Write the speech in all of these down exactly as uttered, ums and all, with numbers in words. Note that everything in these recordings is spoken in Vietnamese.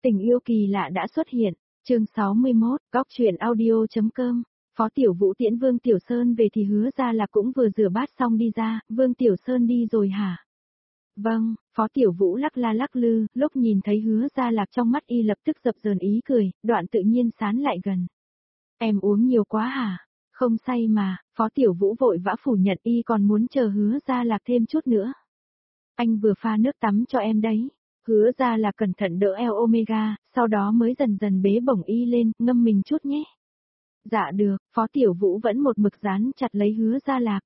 Tình yêu kỳ lạ đã xuất hiện, chương sáu mươi mốt, góc truyện audio.com. Phó Tiểu Vũ tiễn Vương Tiểu Sơn về thì Hứa Gia Lạc cũng vừa rửa bát xong đi ra, Vương Tiểu Sơn đi rồi hả? Vâng, Phó Tiểu Vũ lắc la lắc lư, lúc nhìn thấy Hứa Gia Lạc trong mắt y lập tức dập dờn ý cười, đoạn tự nhiên sán lại gần. Em uống nhiều quá hả? Không say mà, Phó Tiểu Vũ vội vã phủ nhận y còn muốn chờ Hứa Gia Lạc thêm chút nữa. Anh vừa pha nước tắm cho em đấy. Hứa Gia Lạc cẩn thận đỡ eo Omega, sau đó mới dần dần bế bổng y lên, ngâm mình chút nhé. Dạ được, Phó Tiểu Vũ vẫn một mực dán chặt lấy Hứa Gia Lạc.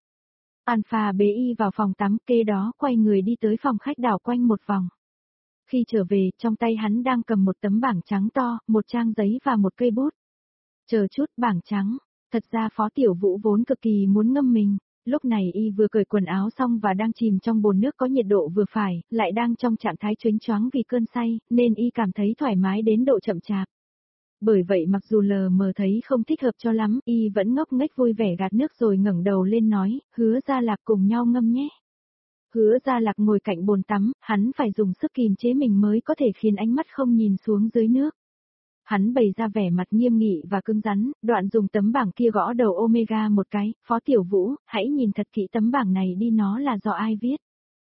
Alpha bế y vào phòng tắm, kế đó quay người đi tới phòng khách đảo quanh một vòng. Khi trở về, trong tay hắn đang cầm một tấm bảng trắng to, một trang giấy và một cây bút. Chờ chút, bảng trắng. Thật ra Phó Tiểu Vũ vốn cực kỳ muốn ngâm mình. Lúc này y vừa cởi quần áo xong và đang chìm trong bồn nước có nhiệt độ vừa phải, lại đang trong trạng thái chónh choáng vì cơn say, nên y cảm thấy thoải mái đến độ chậm chạp. Bởi vậy mặc dù lờ mờ thấy không thích hợp cho lắm, y vẫn ngốc nghếch vui vẻ gạt nước rồi ngẩng đầu lên nói, Hứa Gia Lạc cùng nhau ngâm nhé. Hứa Gia Lạc ngồi cạnh bồn tắm, hắn phải dùng sức kìm chế mình mới có thể khiến ánh mắt không nhìn xuống dưới nước. Hắn bày ra vẻ mặt nghiêm nghị và cứng rắn, đoạn dùng tấm bảng kia gõ đầu Omega một cái, Phó Tiểu Vũ, hãy nhìn thật kỹ tấm bảng này đi, nó là do ai viết.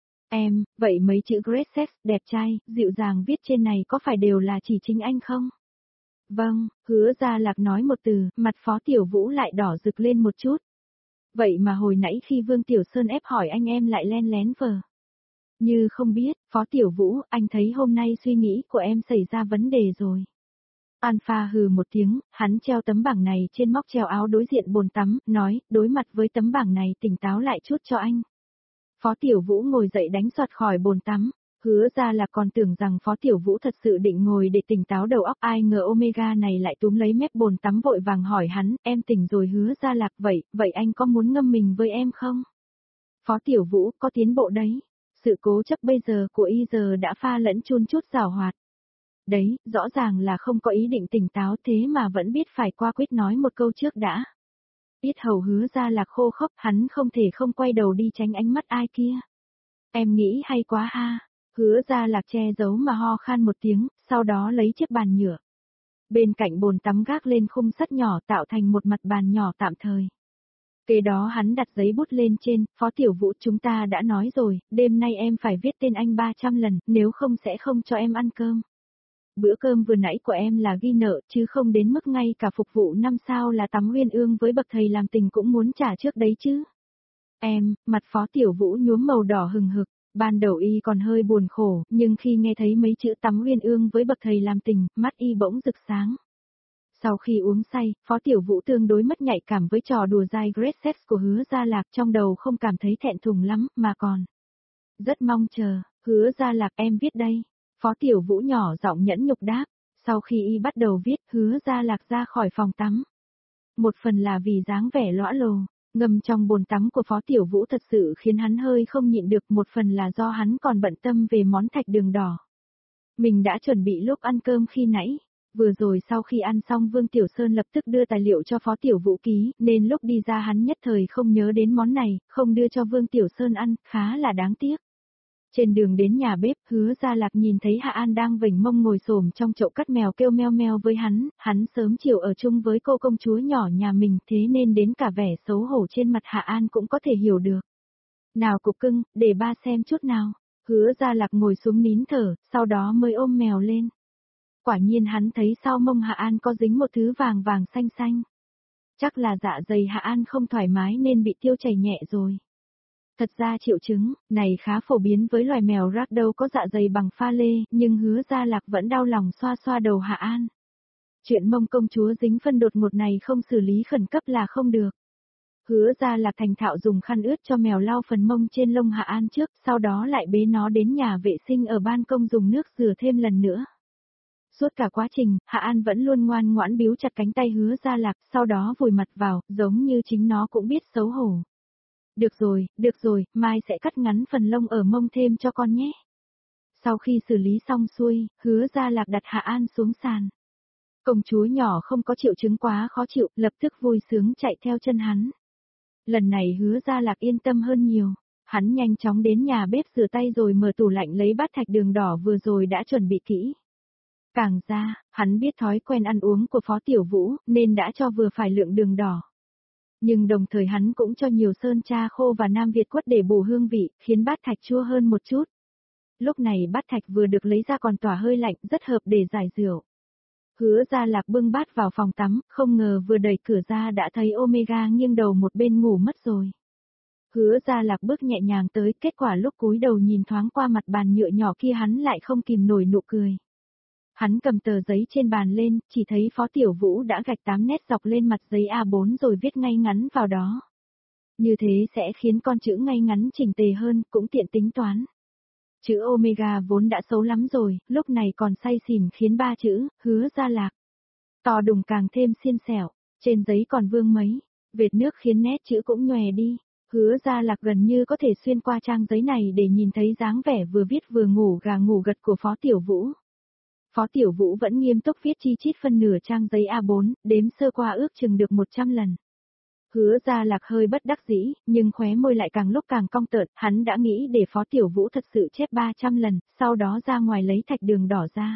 Em, vậy mấy chữ Great Sex, đẹp trai, dịu dàng viết trên này có phải đều là chỉ chính anh không? Vâng, Hứa Gia Lạc nói một từ, mặt Phó Tiểu Vũ lại đỏ rực lên một chút. Vậy mà hồi nãy khi Vương Tiểu Sơn ép hỏi anh em lại len lén vờ. Như không biết, Phó Tiểu Vũ, anh thấy hôm nay suy nghĩ của em xảy ra vấn đề rồi. Alpha hừ một tiếng, hắn treo tấm bảng này trên móc treo áo đối diện bồn tắm, nói, đối mặt với tấm bảng này tỉnh táo lại chút cho anh. Phó Tiểu Vũ ngồi dậy đánh soạt khỏi bồn tắm, Hứa Gia Lạc còn tưởng rằng Phó Tiểu Vũ thật sự định ngồi để tỉnh táo đầu óc, ai ngờ Omega này lại túm lấy mép bồn tắm vội vàng hỏi hắn, em tỉnh rồi Hứa Gia Lạc, vậy, vậy anh có muốn ngâm mình với em không? Phó Tiểu Vũ, có tiến bộ đấy, sự cố chấp bây giờ của y giờ đã pha lẫn chun chút giảo hoạt. Đấy, rõ ràng là không có ý định tỉnh táo thế mà vẫn biết phải qua quyết nói một câu trước đã. Yết hầu Hứa Gia Lạc khô khốc, hắn không thể không quay đầu đi tránh ánh mắt ai kia. Em nghĩ hay quá ha. Hứa Gia Lạc che giấu mà ho khan một tiếng, sau đó lấy chiếc bàn nhựa. Bên cạnh bồn tắm gác lên khung sắt nhỏ tạo thành một mặt bàn nhỏ tạm thời. Kế đó hắn đặt giấy bút lên trên, Phó Tiểu Vũ, chúng ta đã nói rồi, đêm nay em phải viết tên anh ba trăm lần, nếu không sẽ không cho em ăn cơm. Bữa cơm vừa nãy của em là ghi nợ, chứ không đến mức ngay cả phục vụ năm sao là tắm uyên ương với bậc thầy làm tình cũng muốn trả trước đấy chứ. Em, mặt Phó Tiểu Vũ nhuốm màu đỏ hừng hực, ban đầu y còn hơi buồn khổ, nhưng khi nghe thấy mấy chữ tắm uyên ương với bậc thầy làm tình, mắt y bỗng rực sáng. Sau khi uống say, Phó Tiểu Vũ tương đối mất nhạy cảm với trò đùa dai Great Sex của Hứa Gia Lạc, trong đầu không cảm thấy thẹn thùng lắm, mà còn rất mong chờ. Hứa Gia Lạc, em viết đây. Phó Tiểu Vũ nhỏ giọng nhẫn nhục đáp, sau khi y bắt đầu viết, Hứa Gia Lạc ra khỏi phòng tắm. Một phần là vì dáng vẻ lõa lồ, ngâm trong bồn tắm của Phó Tiểu Vũ thật sự khiến hắn hơi không nhịn được, một phần là do hắn còn bận tâm về món thạch đường đỏ. Mình đã chuẩn bị lúc ăn cơm khi nãy, vừa rồi sau khi ăn xong Vương Tiểu Sơn lập tức đưa tài liệu cho Phó Tiểu Vũ ký, nên lúc đi ra hắn nhất thời không nhớ đến món này, không đưa cho Vương Tiểu Sơn ăn, khá là đáng tiếc. Trên đường đến nhà bếp, Hứa Gia Lạc nhìn thấy Hạ An đang vểnh mông ngồi xổm trong chậu cắt mèo kêu meo meo với hắn, hắn sớm chiều ở chung với cô công chúa nhỏ nhà mình, thế nên đến cả vẻ xấu hổ trên mặt Hạ An cũng có thể hiểu được. Nào cục cưng, để ba xem chút nào. Hứa Gia Lạc ngồi xuống nín thở, sau đó mới ôm mèo lên. Quả nhiên hắn thấy sau mông Hạ An có dính một thứ vàng vàng xanh xanh. Chắc là dạ dày Hạ An không thoải mái nên bị tiêu chảy nhẹ rồi. Thật ra triệu chứng này khá phổ biến với loài mèo ragdoll có dạ dày bằng pha lê, nhưng Hứa Gia Lạc vẫn đau lòng xoa xoa đầu Hạ An. Chuyện mông công chúa dính phân đột ngột này không xử lý khẩn cấp là không được. Hứa Gia Lạc thành thạo dùng khăn ướt cho mèo lau phần mông trên lông Hạ An trước, sau đó lại bế nó đến nhà vệ sinh ở ban công dùng nước rửa thêm lần nữa. Suốt cả quá trình, Hạ An vẫn luôn ngoan ngoãn bíu chặt cánh tay Hứa Gia Lạc, sau đó vùi mặt vào, giống như chính nó cũng biết xấu hổ. Được rồi, được rồi, mai sẽ cắt ngắn phần lông ở mông thêm cho con nhé. Sau khi xử lý xong xuôi, Hứa Gia Lạc đặt Hạ An xuống sàn. Công chúa nhỏ không có triệu chứng quá khó chịu, lập tức vui sướng chạy theo chân hắn. Lần này Hứa Gia Lạc yên tâm hơn nhiều. Hắn nhanh chóng đến nhà bếp rửa tay rồi mở tủ lạnh lấy bát thạch đường đỏ vừa rồi đã chuẩn bị kỹ. Càng ra, hắn biết thói quen ăn uống của Phó Tiểu Vũ, nên đã cho vừa phải lượng đường đỏ. Nhưng đồng thời hắn cũng cho nhiều sơn tra khô và Nam Việt quất để bù hương vị, khiến bát thạch chua hơn một chút. Lúc này bát thạch vừa được lấy ra còn tỏa hơi lạnh, rất hợp để giải rượu. Hứa Gia Lạc bưng bát vào phòng tắm, không ngờ vừa đẩy cửa ra đã thấy Omega nghiêng đầu một bên ngủ mất rồi. Hứa Gia Lạc bước nhẹ nhàng tới, kết quả lúc cúi đầu nhìn thoáng qua mặt bàn nhựa nhỏ kia hắn lại không kìm nổi nụ cười. Hắn cầm tờ giấy trên bàn lên, chỉ thấy Phó Tiểu Vũ đã gạch tám nét dọc lên mặt giấy A bốn rồi viết ngay ngắn vào đó. Như thế sẽ khiến con chữ ngay ngắn chỉnh tề hơn, cũng tiện tính toán. Chữ Omega vốn đã xấu lắm rồi, lúc này còn say xỉn khiến ba chữ, Hứa Gia Lạc. To đùng càng thêm xiên xẻo, trên giấy còn vương mấy, vệt nước khiến nét chữ cũng nhòe đi. Hứa Gia Lạc gần như có thể xuyên qua trang giấy này để nhìn thấy dáng vẻ vừa viết vừa ngủ gà ngủ gật của Phó Tiểu Vũ. Phó Tiểu Vũ vẫn nghiêm túc viết chi chít phân nửa trang giấy A bốn, đếm sơ qua ước chừng được một trăm lần. Hứa Gia Lạc hơi bất đắc dĩ, nhưng khóe môi lại càng lúc càng cong tợn, hắn đã nghĩ để Phó Tiểu Vũ thật sự chép ba trăm lần, sau đó ra ngoài lấy thạch đường đỏ ra.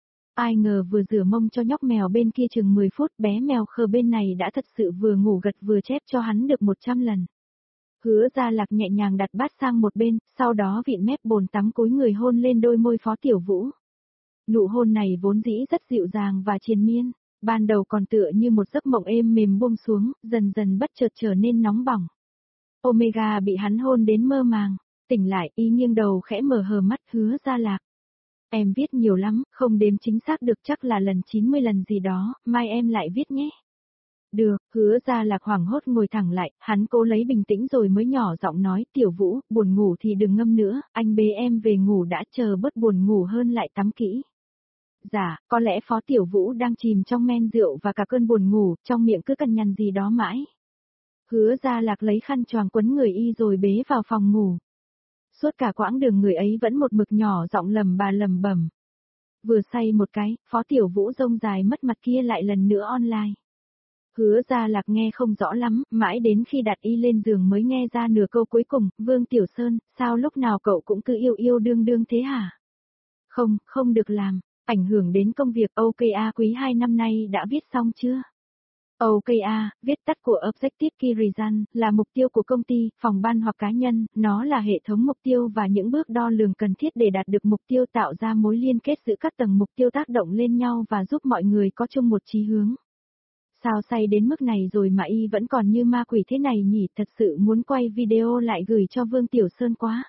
Ai ngờ vừa rửa mông cho nhóc mèo bên kia chừng mười phút, bé mèo khờ bên này đã thật sự vừa ngủ gật vừa chép cho hắn được một trăm lần. Hứa Gia Lạc nhẹ nhàng đặt bát sang một bên, sau đó vịn mép bồn tắm cúi người hôn lên đôi môi Phó Tiểu Vũ. Nụ hôn này vốn dĩ rất dịu dàng và triền miên, ban đầu còn tựa như một giấc mộng êm mềm buông xuống, dần dần bất chợt trở nên nóng bỏng. Omega bị hắn hôn đến mơ màng, tỉnh lại y nghiêng đầu khẽ mở hờ mắt. Hứa Gia Lạc. Em viết nhiều lắm, không đếm chính xác được, chắc là lần chín mươi lần gì đó, mai em lại viết nhé. Được, Hứa Gia Lạc hoảng hốt ngồi thẳng lại, hắn cố lấy bình tĩnh rồi mới nhỏ giọng nói, Tiểu Vũ, buồn ngủ thì đừng ngâm nữa, anh bế em về ngủ đã, chờ bớt buồn ngủ hơn lại tắm kỹ. Dạ, có lẽ Phó Tiểu Vũ đang chìm trong men rượu và cả cơn buồn ngủ, trong miệng cứ cằn nhằn gì đó mãi. Hứa Gia Lạc lấy khăn choàng quấn người y rồi bế vào phòng ngủ. Suốt cả quãng đường người ấy vẫn một mực nhỏ giọng lầm bà lầm bẩm. Vừa say một cái, Phó Tiểu Vũ rông dài mất mặt kia lại lần nữa online. Hứa Gia Lạc nghe không rõ lắm, mãi đến khi đặt y lên giường mới nghe ra nửa câu cuối cùng, Vương Tiểu Sơn, sao lúc nào cậu cũng cứ yêu yêu đương đương thế hả? Không, không được làm, ảnh hưởng đến công việc. ô ca a quý hai năm nay đã viết xong chưa? ô ca a, viết tắt của Objective Key Result, là mục tiêu của công ty, phòng ban hoặc cá nhân, nó là hệ thống mục tiêu và những bước đo lường cần thiết để đạt được mục tiêu, tạo ra mối liên kết giữa các tầng mục tiêu tác động lên nhau và giúp mọi người có chung một chí hướng. Sao say đến mức này rồi mà y vẫn còn như ma quỷ thế này nhỉ, thật sự muốn quay video lại gửi cho Vương Tiểu Sơn quá.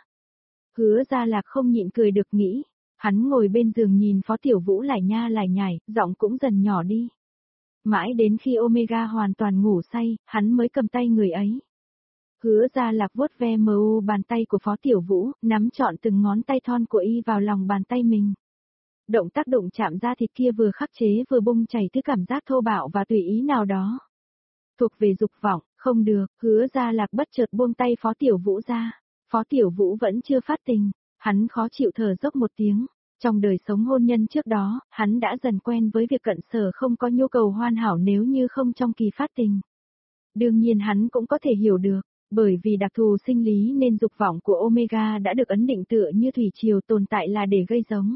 Hứa Gia Lạc không nhịn cười được nghĩ, hắn ngồi bên giường nhìn Phó Tiểu Vũ lải nha lải nhải, giọng cũng dần nhỏ đi. Mãi đến khi Omega hoàn toàn ngủ say, hắn mới cầm tay người ấy. Hứa Gia Lạc vuốt ve mờ u bàn tay của Phó Tiểu Vũ, nắm trọn từng ngón tay thon của y vào lòng bàn tay mình. Động tác đụng chạm da thịt kia vừa khắc chế vừa bung chảy thứ cảm giác thô bạo và tùy ý nào đó. Thuộc về dục vọng, không được, Hứa Gia Lạc bất chợt buông tay Phó Tiểu Vũ ra. Phó Tiểu Vũ vẫn chưa phát tình, hắn khó chịu thở dốc một tiếng. Trong đời sống hôn nhân trước đó, hắn đã dần quen với việc cận sở không có nhu cầu hoàn hảo nếu như không trong kỳ phát tình. Đương nhiên hắn cũng có thể hiểu được, bởi vì đặc thù sinh lý nên dục vọng của Omega đã được ấn định tựa như thủy triều tồn tại là để gây giống.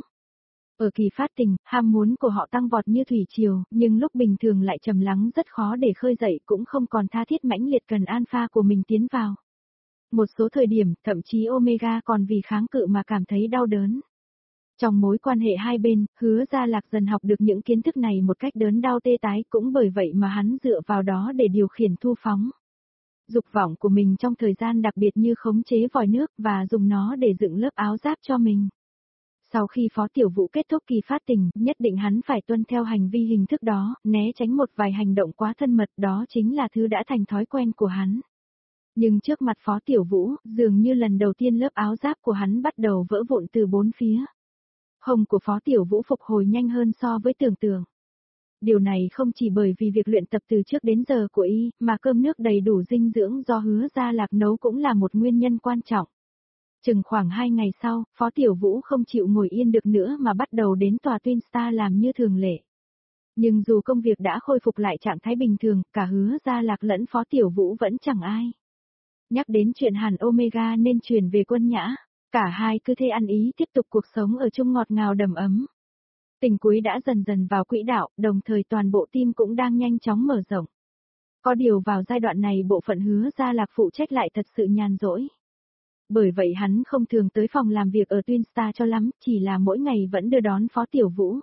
Ở kỳ phát tình, ham muốn của họ tăng vọt như thủy triều, nhưng lúc bình thường lại trầm lắng rất khó để khơi dậy, cũng không còn tha thiết mãnh liệt cần alpha của mình tiến vào. Một số thời điểm, thậm chí Omega còn vì kháng cự mà cảm thấy đau đớn. Trong mối quan hệ hai bên, Hứa Gia Lạc dần học được những kiến thức này một cách đớn đau tê tái, cũng bởi vậy mà hắn dựa vào đó để điều khiển thu phóng dục vọng của mình trong thời gian đặc biệt như khống chế vòi nước và dùng nó để dựng lớp áo giáp cho mình. Sau khi Phó Tiểu Vũ kết thúc kỳ phát tình, nhất định hắn phải tuân theo hành vi hình thức đó, né tránh một vài hành động quá thân mật, đó chính là thứ đã thành thói quen của hắn. Nhưng trước mặt Phó Tiểu Vũ, dường như lần đầu tiên lớp áo giáp của hắn bắt đầu vỡ vụn từ bốn phía. Hông của Phó Tiểu Vũ phục hồi nhanh hơn so với tưởng tượng. Điều này không chỉ bởi vì việc luyện tập từ trước đến giờ của y, mà cơm nước đầy đủ dinh dưỡng do Hứa Gia Lạc nấu cũng là một nguyên nhân quan trọng. Chừng khoảng hai ngày sau, Phó Tiểu Vũ không chịu ngồi yên được nữa mà bắt đầu đến tòa Twin Star làm như thường lệ. Nhưng dù công việc đã khôi phục lại trạng thái bình thường, cả Hứa Gia Lạc lẫn Phó Tiểu Vũ vẫn chẳng ai nhắc đến chuyện hẳn Omega nên chuyển về Quân Nhã. Cả hai cứ thế ăn ý tiếp tục cuộc sống ở chung ngọt ngào đầm ấm. Tình cuối đã dần dần vào quỹ đạo, đồng thời toàn bộ team cũng đang nhanh chóng mở rộng. Có điều vào giai đoạn này bộ phận Hứa Gia Lạc phụ trách lại thật sự nhàn rỗi. Bởi vậy hắn không thường tới phòng làm việc ở Twin Star cho lắm, chỉ là mỗi ngày vẫn đưa đón Phó Tiểu Vũ.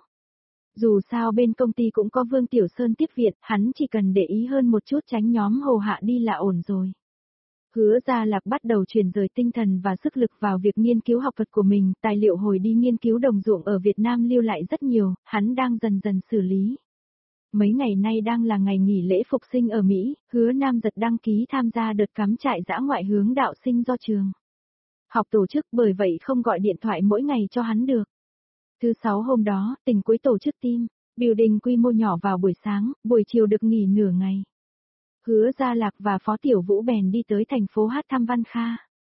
Dù sao bên công ty cũng có Vương Tiểu Sơn tiếp viện, hắn chỉ cần để ý hơn một chút tránh nhóm Hồ Hạ đi là ổn rồi. Hứa Gia Lạc bắt đầu chuyển rời tinh thần và sức lực vào việc nghiên cứu học thuật của mình, tài liệu hồi đi nghiên cứu đồng ruộng ở Việt Nam lưu lại rất nhiều, hắn đang dần dần xử lý. Mấy ngày nay đang là ngày nghỉ lễ phục sinh ở Mỹ, Hứa Nam Giật đăng ký tham gia đợt cắm trại dã ngoại hướng đạo sinh do trường học tổ chức, bởi vậy không gọi điện thoại mỗi ngày cho hắn được. Thứ sáu hôm đó, Tình cuối tổ chức team building quy mô nhỏ vào buổi sáng, buổi chiều được nghỉ nửa ngày. Hứa Gia Lạc và Phó Tiểu Vũ bèn đi tới thành phố hát thăm Văn Kha.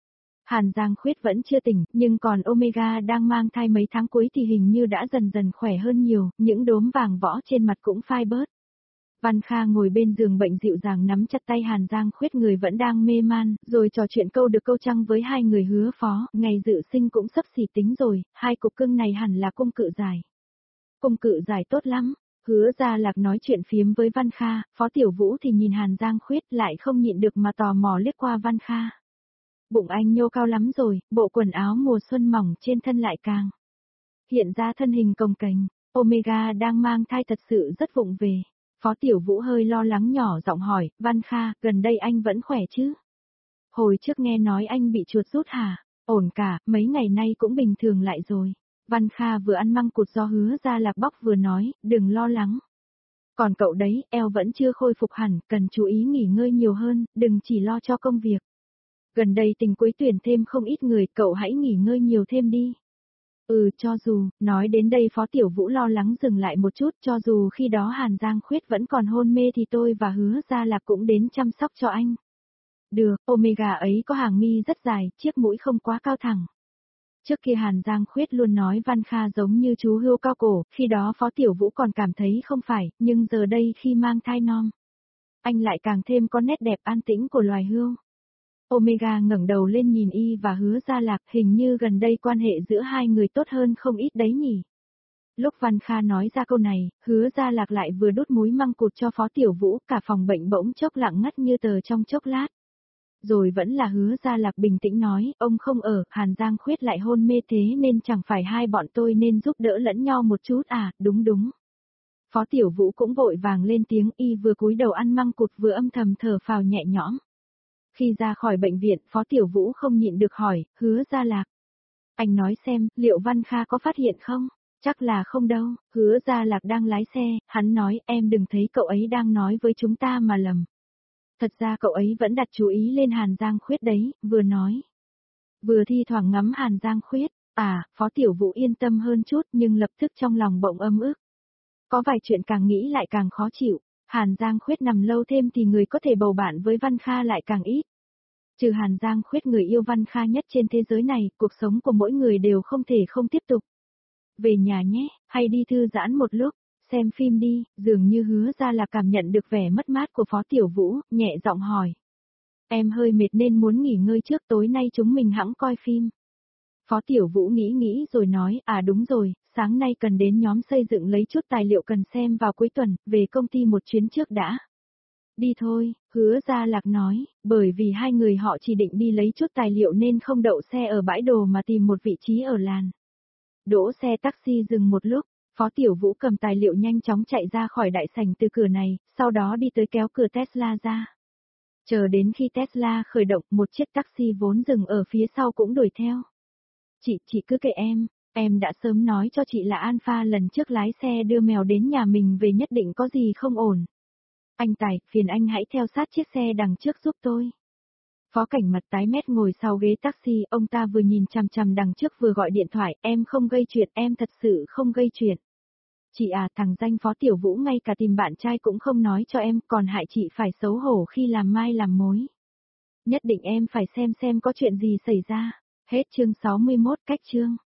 Hàn Giang Khuyết vẫn chưa tỉnh, nhưng còn Omega đang mang thai mấy tháng cuối thì hình như đã dần dần khỏe hơn nhiều, những đốm vàng võ trên mặt cũng phai bớt. Văn Kha ngồi bên giường bệnh dịu dàng nắm chặt tay Hàn Giang Khuyết, người vẫn đang mê man, rồi trò chuyện câu được câu trăng với hai người Hứa Phó, ngày dự sinh cũng sắp xỉ tính rồi, hai cục cưng này hẳn là cung cự giải. Cung cự giải tốt lắm. Hứa Gia Lạc nói chuyện phiếm với Văn Kha, Phó Tiểu Vũ thì nhìn Hàn Giang Khuyết lại không nhịn được mà tò mò liếc qua Văn Kha. Bụng anh nhô cao lắm rồi, bộ quần áo mùa xuân mỏng trên thân lại càng hiện ra thân hình cồng kềnh, Omega đang mang thai thật sự rất vụng về. Phó Tiểu Vũ hơi lo lắng nhỏ giọng hỏi, Văn Kha, gần đây anh vẫn khỏe chứ? Hồi trước nghe nói anh bị chuột rút hả? Ổn cả, mấy ngày nay cũng bình thường lại rồi. Văn Kha vừa ăn măng cụt do Hứa Gia Lạc bóc vừa nói, đừng lo lắng. Còn cậu đấy, eo vẫn chưa khôi phục hẳn, cần chú ý nghỉ ngơi nhiều hơn, đừng chỉ lo cho công việc. Gần đây Tình cuối tuyển thêm không ít người, cậu hãy nghỉ ngơi nhiều thêm đi. Ừ, cho dù, nói đến đây Phó Tiểu Vũ lo lắng dừng lại một chút, cho dù khi đó Hàn Giang Khuyết vẫn còn hôn mê thì tôi và Hứa Gia Lạc cũng đến chăm sóc cho anh. Được, Omega ấy có hàng mi rất dài, chiếc mũi không quá cao thẳng. Trước kia Hàn Giang Khuyết luôn nói Văn Kha giống như chú hươu cao cổ, khi đó Phó Tiểu Vũ còn cảm thấy không phải, nhưng giờ đây khi mang thai non, anh lại càng thêm có nét đẹp an tĩnh của loài hươu. Omega ngẩng đầu lên nhìn y và Hứa Gia Lạc, hình như gần đây quan hệ giữa hai người tốt hơn không ít đấy nhỉ. Lúc Văn Kha nói ra câu này, Hứa Gia Lạc lại vừa đút múi măng cụt cho Phó Tiểu Vũ, cả phòng bệnh bỗng chốc lặng ngắt như tờ trong chốc lát. Rồi vẫn là Hứa Gia Lạc bình tĩnh nói, ông không ở, Hàn Giang Khuyết lại hôn mê thế nên chẳng phải hai bọn tôi nên giúp đỡ lẫn nhau một chút à, đúng đúng. Phó Tiểu Vũ cũng vội vàng lên tiếng, y vừa cúi đầu ăn măng cụt vừa âm thầm thở phào nhẹ nhõm. Khi ra khỏi bệnh viện, Phó Tiểu Vũ không nhịn được hỏi, Hứa Gia Lạc. Anh nói xem, liệu Văn Kha có phát hiện không? Chắc là không đâu, Hứa Gia Lạc đang lái xe, hắn nói, em đừng thấy cậu ấy đang nói với chúng ta mà lầm. Thật ra cậu ấy vẫn đặt chú ý lên Hàn Giang Khuyết đấy, vừa nói. Vừa thi thoảng ngắm Hàn Giang Khuyết, à, Phó Tiểu Vũ yên tâm hơn chút nhưng lập tức trong lòng bỗng âm ức. Có vài chuyện càng nghĩ lại càng khó chịu, Hàn Giang Khuyết nằm lâu thêm thì người có thể bầu bạn với Văn Kha lại càng ít. Trừ Hàn Giang Khuyết người yêu Văn Kha nhất trên thế giới này, cuộc sống của mỗi người đều không thể không tiếp tục. Về nhà nhé, hay đi thư giãn một lúc. Xem phim đi, dường như Hứa Gia Lạc cảm nhận được vẻ mất mát của Phó Tiểu Vũ, nhẹ giọng hỏi. Em hơi mệt nên muốn nghỉ ngơi trước, tối nay chúng mình hẵng coi phim. Phó Tiểu Vũ nghĩ nghĩ rồi nói, à đúng rồi, sáng nay cần đến nhóm xây dựng lấy chút tài liệu cần xem vào cuối tuần, về công ty một chuyến trước đã. Đi thôi, Hứa Gia Lạc nói, bởi vì hai người họ chỉ định đi lấy chút tài liệu nên không đậu xe ở bãi đồ mà tìm một vị trí ở làn. Đỗ xe taxi dừng một lúc. Phó Tiểu Vũ cầm tài liệu nhanh chóng chạy ra khỏi đại sảnh từ cửa này, sau đó đi tới kéo cửa Tesla ra. Chờ đến khi Tesla khởi động, một chiếc taxi vốn dừng ở phía sau cũng đuổi theo. Chị, chị cứ kệ em, em đã sớm nói cho chị là Alpha lần trước lái xe đưa mèo đến nhà mình về nhất định có gì không ổn. Anh Tài, phiền anh hãy theo sát chiếc xe đằng trước giúp tôi. Phó Cảnh mặt tái mét ngồi sau ghế taxi, ông ta vừa nhìn chằm chằm đằng trước vừa gọi điện thoại, em không gây chuyện, em thật sự không gây chuyện. Chị à, thằng danh Phó Tiểu Vũ ngay cả tìm bạn trai cũng không nói cho em, còn hại chị phải xấu hổ khi làm mai làm mối. Nhất định em phải xem xem có chuyện gì xảy ra. Hết chương sáu mươi mốt, cách chương.